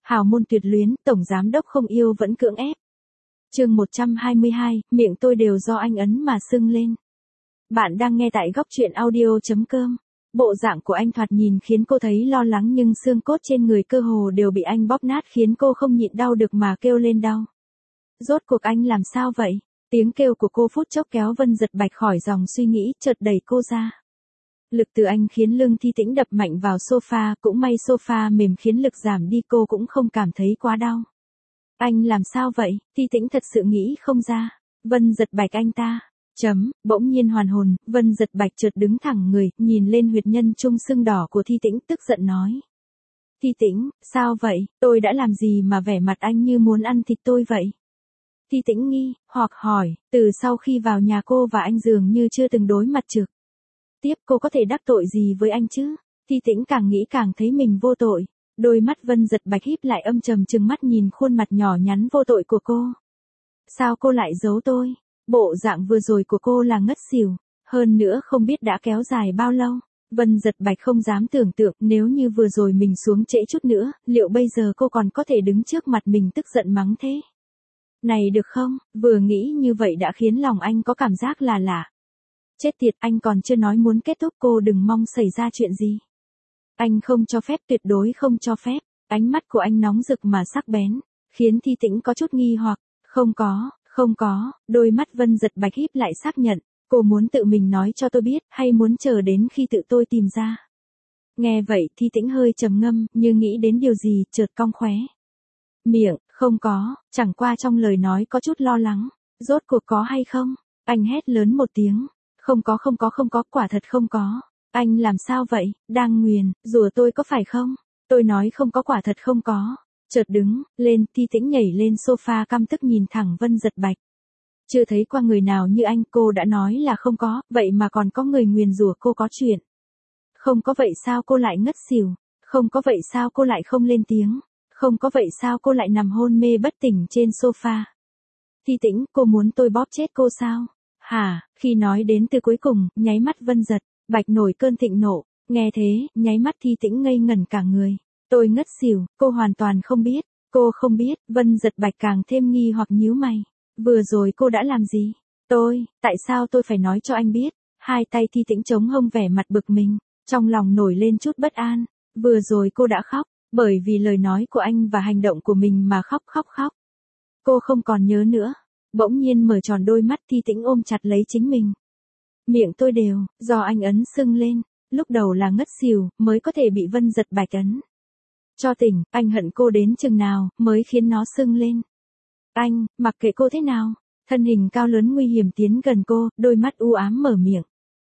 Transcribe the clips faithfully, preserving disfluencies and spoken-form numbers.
Hào môn tuyệt luyến, tổng giám đốc không yêu vẫn cưỡng ép. Chương một trăm hai mươi hai, miệng tôi đều do anh ấn mà sưng lên. Bạn đang nghe tại góc truyện audio chấm com. Bộ dạng của anh thoạt nhìn khiến cô thấy lo lắng nhưng xương cốt trên người cơ hồ đều bị anh bóp nát khiến cô không nhịn đau được mà kêu lên đau. Rốt cuộc anh làm sao vậy? Tiếng kêu của cô phút chốc kéo Vân Giật Bạch khỏi dòng suy nghĩ, chợt đẩy cô ra. Lực từ anh khiến lưng Thi Tĩnh đập mạnh vào sofa, cũng may sofa mềm khiến lực giảm đi, cô cũng không cảm thấy quá đau. Anh làm sao vậy? Thi Tĩnh thật sự nghĩ không ra. Vân Giật Bạch anh ta. Chấm, bỗng nhiên hoàn hồn, Vân Giật Bạch chợt đứng thẳng người, nhìn lên huyệt nhân trung sưng đỏ của Thi Tĩnh, tức giận nói. Thi Tĩnh, sao vậy? Tôi đã làm gì mà vẻ mặt anh như muốn ăn thịt tôi vậy? Thi Tĩnh nghi, hoặc hỏi, từ sau khi vào nhà cô và anh dường như chưa từng đối mặt trực tiếp, cô có thể đắc tội gì với anh chứ? Thi Tĩnh càng nghĩ càng thấy mình vô tội. Đôi mắt Vân Giật Bạch híp lại âm trầm trừng mắt nhìn khuôn mặt nhỏ nhắn vô tội của cô. Sao cô lại giấu tôi? Bộ dạng vừa rồi của cô là ngất xỉu, hơn nữa không biết đã kéo dài bao lâu. Vân Giật Bạch không dám tưởng tượng nếu như vừa rồi mình xuống trễ chút nữa, liệu bây giờ cô còn có thể đứng trước mặt mình tức giận mắng thế? Này được không? Vừa nghĩ như vậy đã khiến lòng anh có cảm giác là lạ. Chết tiệt, anh còn chưa nói muốn kết thúc, cô đừng mong xảy ra chuyện gì. Anh không cho phép, tuyệt đối không cho phép. Ánh mắt của anh nóng rực mà sắc bén, khiến Thi Tĩnh có chút nghi hoặc. Không có, không có, đôi mắt Vân Giật Bạch híp lại xác nhận. Cô muốn tự mình nói cho tôi biết, hay muốn chờ đến khi tự tôi tìm ra? Nghe vậy Thi Tĩnh hơi trầm ngâm, như nghĩ đến điều gì, chợt cong khóe miệng, không có, chẳng qua trong lời nói có chút lo lắng. Rốt cuộc có hay không? Anh hét lớn một tiếng. Không có không có không có, quả thật không có. Anh làm sao vậy? Đang nguyền, rủa tôi có phải không? Tôi nói không có, quả thật không có. Chợt đứng lên, Thi Tĩnh nhảy lên sofa căm tức nhìn thẳng Vân Giật Bạch. Chưa thấy qua người nào như anh, cô đã nói là không có, vậy mà còn có người nguyền rủa cô có chuyện. Không có vậy sao cô lại ngất xỉu? Không có vậy sao cô lại không lên tiếng? Không có vậy sao cô lại nằm hôn mê bất tỉnh trên sofa? Thi Tĩnh, cô muốn tôi bóp chết cô sao? Hả? Khi nói đến từ cuối cùng, nháy mắt Vân Giật Bạch nổi cơn thịnh nộ. Nghe thế, nháy mắt Thi Tĩnh ngây ngẩn cả người. Tôi ngất xỉu, cô hoàn toàn không biết. Cô không biết. Vân Giật Bạch càng thêm nghi hoặc nhíu mày. Vừa rồi cô đã làm gì? Tôi, tại sao tôi phải nói cho anh biết? Hai tay Thi Tĩnh chống hông, vẻ mặt bực mình, trong lòng nổi lên chút bất an. Vừa rồi cô đã khóc, bởi vì lời nói của anh và hành động của mình mà khóc khóc khóc. Cô không còn nhớ nữa. Bỗng nhiên mở tròn đôi mắt, Thi Tĩnh ôm chặt lấy chính mình. Miệng tôi đều, do anh ấn sưng lên, lúc đầu là ngất xỉu, mới có thể bị Vân Giật Bạch ấn cho tỉnh. Anh hận cô đến chừng nào, mới khiến nó sưng lên. Anh, mặc kệ cô thế nào. Thân hình cao lớn nguy hiểm tiến gần cô, đôi mắt u ám mở miệng.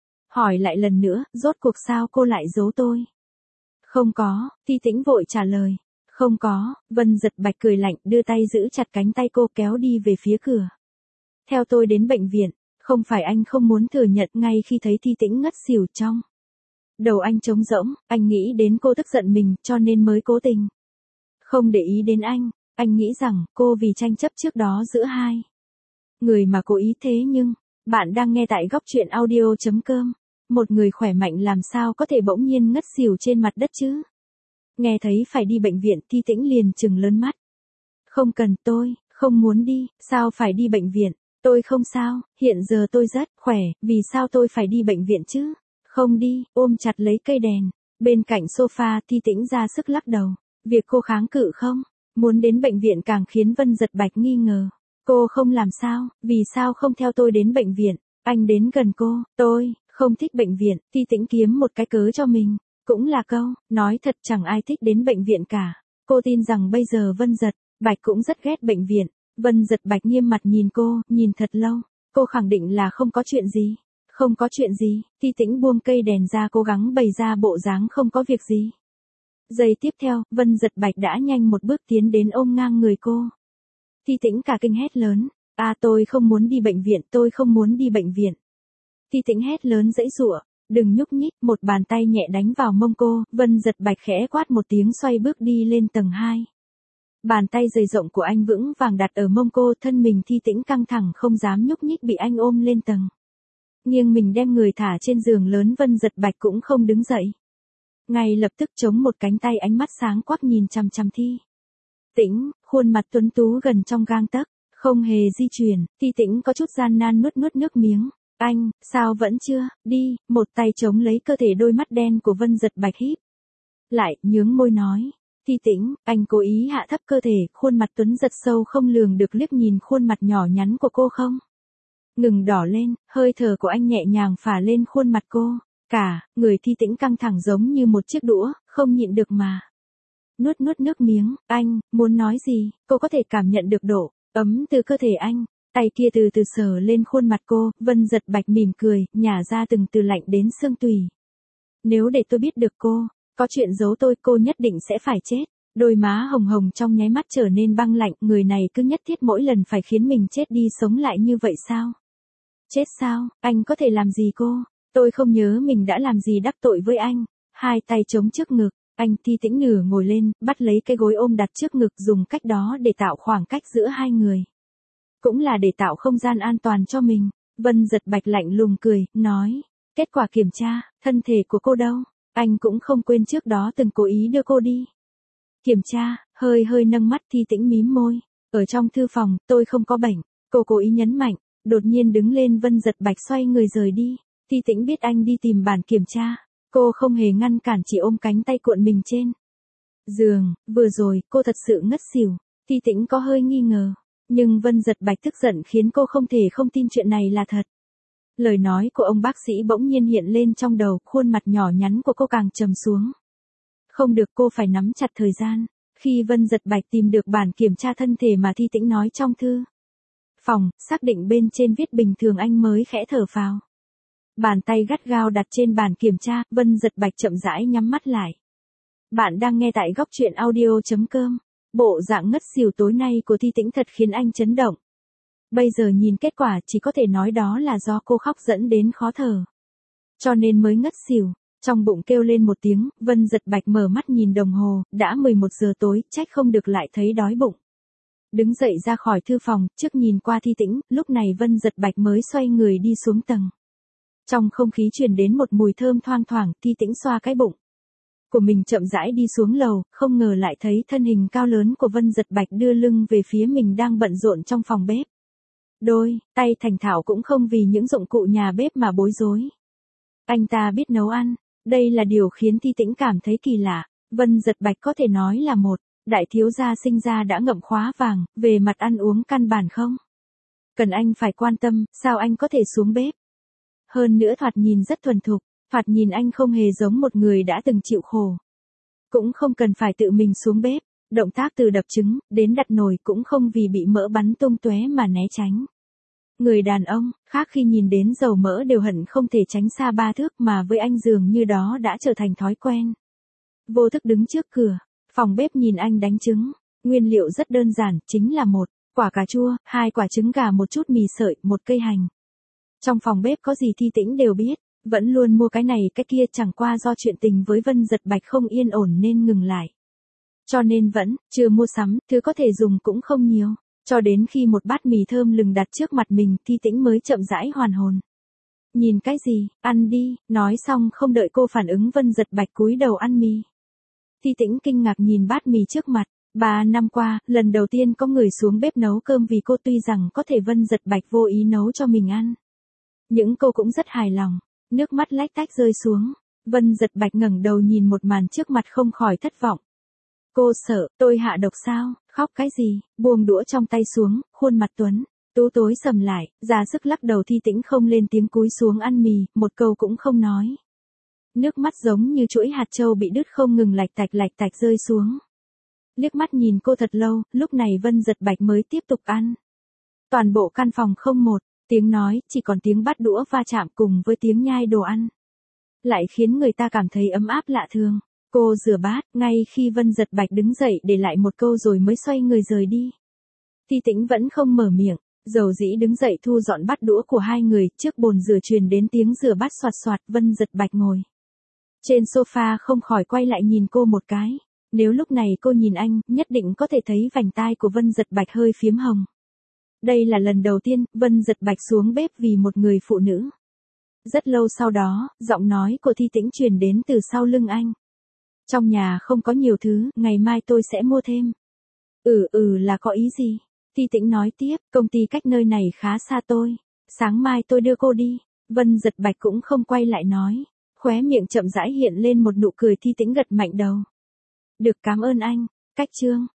Hỏi lại lần nữa, rốt cuộc sao cô lại giấu tôi? Không có, Thi Tĩnh vội trả lời. Không có. Vân Giật Bạch cười lạnh, đưa tay giữ chặt cánh tay cô kéo đi về phía cửa. Theo tôi đến bệnh viện. Không phải anh không muốn thừa nhận, ngay khi thấy Thi Tĩnh ngất xỉu trong đầu anh trống rỗng, anh nghĩ đến cô tức giận mình, cho nên mới cố tình không để ý đến anh. Anh nghĩ rằng cô vì tranh chấp trước đó giữa hai người mà cố ý, thế nhưng bạn đang nghe tại góc truyện audio chấm com. Một người khỏe mạnh làm sao có thể bỗng nhiên ngất xỉu trên mặt đất chứ? Nghe thấy phải đi bệnh viện, Thi Tĩnh liền trừng lớn mắt. Không cần, tôi không muốn đi. Sao phải đi bệnh viện? Tôi không sao, hiện giờ tôi rất khỏe, vì sao tôi phải đi bệnh viện chứ? Không đi. Ôm chặt lấy cây đèn bên cạnh sofa, Thi Tĩnh ra sức lắc đầu. Việc cô kháng cự không muốn đến bệnh viện càng khiến Vân Giật Bạch nghi ngờ. Cô không làm sao, vì sao không theo tôi đến bệnh viện? Anh đến gần cô. Tôi không thích bệnh viện. Thi Tĩnh kiếm một cái cớ cho mình. Cũng là câu, nói thật chẳng ai thích đến bệnh viện cả. Cô tin rằng bây giờ Vân Giật Bạch cũng rất ghét bệnh viện. Vân Giật Bạch nghiêm mặt nhìn cô, nhìn thật lâu. Cô khẳng định là không có chuyện gì. Không có chuyện gì. Thi Tĩnh buông cây đèn ra, cố gắng bày ra bộ dáng không có việc gì. Giây tiếp theo, Vân Giật Bạch đã nhanh một bước tiến đến ôm ngang người cô. Thi Tĩnh cả kinh hét lớn. À, tôi không muốn đi bệnh viện, tôi không muốn đi bệnh viện. Thi Tĩnh hét lớn giãy giụa. Đừng nhúc nhích. Một bàn tay nhẹ đánh vào mông cô. Vân Giật Bạch khẽ quát một tiếng, xoay bước đi lên tầng hai. Bàn tay dày rộng của anh vững vàng đặt ở mông cô, thân mình Thi Tĩnh căng thẳng không dám nhúc nhích, bị anh ôm lên tầng. Nghiêng mình đem người thả trên giường lớn. Vân Giật Bạch cũng không đứng dậy. Ngay lập tức chống một cánh tay, ánh mắt sáng quắc nhìn chằm chằm Thi Tĩnh, khuôn mặt tuấn tú gần trong gang tấc, không hề di chuyển, Thi Tĩnh có chút gian nan nuốt nuốt nước miếng. Anh, sao vẫn chưa, đi, một tay chống lấy cơ thể đôi mắt đen của Vân Giật Bạch híp lại, nhướng môi nói. Thi Tĩnh, anh cố ý hạ thấp cơ thể, khuôn mặt tuấn giật sâu không lường được liếc nhìn khuôn mặt nhỏ nhắn của cô không. Ngừng đỏ lên, hơi thở của anh nhẹ nhàng phả lên khuôn mặt cô. Cả, người Thi Tĩnh căng thẳng giống như một chiếc đũa, không nhịn được mà. Nuốt nuốt nước miếng, anh, muốn nói gì, cô có thể cảm nhận được độ ấm từ cơ thể anh. Tay kia từ từ sờ lên khuôn mặt cô, Vân Giật Bạch mỉm cười, nhả ra từng từ lạnh đến xương tủy. Nếu để tôi biết được cô, có chuyện giấu tôi, cô nhất định sẽ phải chết. Đôi má hồng hồng trong nháy mắt trở nên băng lạnh, người này cứ nhất thiết mỗi lần phải khiến mình chết đi sống lại như vậy sao? Chết sao, anh có thể làm gì cô? Tôi không nhớ mình đã làm gì đắc tội với anh. Hai tay chống trước ngực, anh Thi Tĩnh nửa ngồi lên, bắt lấy cái gối ôm đặt trước ngực, dùng cách đó để tạo khoảng cách giữa hai người. Cũng là để tạo không gian an toàn cho mình. Vân Giật Bạch lạnh lùng cười, nói, kết quả kiểm tra, thân thể của cô đâu? Anh cũng không quên trước đó từng cố ý đưa cô đi. Kiểm tra, hơi hơi nâng mắt, Thi Tĩnh mím môi. Ở trong thư phòng, tôi không có bệnh. Cô cố ý nhấn mạnh, đột nhiên đứng lên. Vân Giật Bạch xoay người rời đi. Thi Tĩnh biết anh đi tìm bản kiểm tra. Cô không hề ngăn cản, chỉ ôm cánh tay cuộn mình trên giường. Vừa rồi, cô thật sự ngất xỉu. Thi Tĩnh có hơi nghi ngờ. Nhưng Vân Giật Bạch tức giận khiến cô không thể không tin chuyện này là thật. Lời nói của ông bác sĩ bỗng nhiên hiện lên trong đầu, khuôn mặt nhỏ nhắn của cô càng trầm xuống. Không được, cô phải nắm chặt thời gian. Khi Vân Giật Bạch tìm được bản kiểm tra thân thể mà Thi Tĩnh nói trong thư phòng, xác định bên trên viết bình thường, anh mới khẽ thở phào. Bàn tay gắt gao đặt trên bản kiểm tra, Vân Giật Bạch chậm rãi nhắm mắt lại. Bạn đang nghe tại góc truyện audio chấm com. Bộ dạng ngất xỉu tối nay của Thi Tĩnh thật khiến anh chấn động. Bây giờ nhìn kết quả chỉ có thể nói đó là do cô khóc dẫn đến khó thở. Cho nên mới ngất xỉu. Trong bụng kêu lên một tiếng, Vân Giật Bạch mở mắt nhìn đồng hồ, đã mười một giờ tối, trách không được lại thấy đói bụng. Đứng dậy ra khỏi thư phòng, trước nhìn qua Thi Tĩnh, lúc này Vân Giật Bạch mới xoay người đi xuống tầng. Trong không khí truyền đến một mùi thơm thoang thoảng, Thi Tĩnh xoa cái bụng của mình chậm rãi đi xuống lầu, không ngờ lại thấy thân hình cao lớn của Vân Giật Bạch đưa lưng về phía mình đang bận rộn trong phòng bếp. Đôi tay thành thạo cũng không vì những dụng cụ nhà bếp mà bối rối. Anh ta biết nấu ăn, đây là điều khiến Thi Tĩnh cảm thấy kỳ lạ. Vân Giật Bạch có thể nói là một đại thiếu gia sinh ra đã ngậm khóa vàng, về mặt ăn uống căn bản không cần anh phải quan tâm, sao anh có thể xuống bếp. Hơn nữa thoạt nhìn rất thuần thục, thoạt nhìn anh không hề giống một người đã từng chịu khổ. Cũng không cần phải tự mình xuống bếp, động tác từ đập trứng đến đặt nồi cũng không vì bị mỡ bắn tung tóe mà né tránh. Người đàn ông khác khi nhìn đến dầu mỡ đều hận không thể tránh xa ba thước, mà với anh dường như đó đã trở thành thói quen. Vô thức đứng trước cửa phòng bếp nhìn anh đánh trứng, nguyên liệu rất đơn giản, chính là một quả cà chua, hai quả trứng gà, một chút mì sợi, một cây hành. Trong phòng bếp có gì Thi Tĩnh đều biết, vẫn luôn mua cái này cái kia, chẳng qua do chuyện tình với Vân Giật Bạch không yên ổn nên ngừng lại. Cho nên vẫn chưa mua sắm, thứ có thể dùng cũng không nhiều. Cho đến khi một bát mì thơm lừng đặt trước mặt mình, Thi Tĩnh mới chậm rãi hoàn hồn. Nhìn cái gì, ăn đi, nói xong không đợi cô phản ứng, Vân Giật Bạch cúi đầu ăn mì. Thi Tĩnh kinh ngạc nhìn bát mì trước mặt, ba năm qua, lần đầu tiên có người xuống bếp nấu cơm vì cô, tuy rằng có thể Vân Giật Bạch vô ý nấu cho mình ăn. Nhưng cô cũng rất hài lòng, nước mắt lách tách rơi xuống. Vân Giật Bạch ngẩng đầu nhìn một màn trước mặt không khỏi thất vọng. Cô sợ, tôi hạ độc sao, khóc cái gì, buông đũa trong tay xuống, khuôn mặt tuấn tú tối sầm lại, ra sức lắc đầu. Thi Tĩnh không lên tiếng, cúi xuống ăn mì, một câu cũng không nói. Nước mắt giống như chuỗi hạt châu bị đứt không ngừng lạch tạch lạch tạch rơi xuống. Liếc mắt nhìn cô thật lâu, lúc này Vân Giật Bạch mới tiếp tục ăn. Toàn bộ căn phòng không một tiếng nói, chỉ còn tiếng bát đũa va chạm cùng với tiếng nhai đồ ăn. Lại khiến người ta cảm thấy ấm áp lạ thường. Cô rửa bát, ngay khi Vân Giật Bạch đứng dậy để lại một câu rồi mới xoay người rời đi. Thi Tĩnh vẫn không mở miệng, dầu dĩ đứng dậy thu dọn bát đũa của hai người, trước bồn rửa truyền đến tiếng rửa bát xoạt xoạt. Vân Giật Bạch ngồi trên sofa không khỏi quay lại nhìn cô một cái. Nếu lúc này cô nhìn anh, nhất định có thể thấy vành tai của Vân Giật Bạch hơi phím hồng. Đây là lần đầu tiên Vân Giật Bạch xuống bếp vì một người phụ nữ. Rất lâu sau đó, giọng nói của Thi Tĩnh truyền đến từ sau lưng anh. Trong nhà không có nhiều thứ, ngày mai tôi sẽ mua thêm. Ừ ừ là có ý gì? Thi Tĩnh nói tiếp, công ty cách nơi này khá xa tôi. Sáng mai tôi đưa cô đi. Vân Giật Bạch cũng không quay lại nói. Khóe miệng chậm rãi hiện lên một nụ cười. Thi Tĩnh gật mạnh đầu. Được, cảm ơn anh. Cách chương.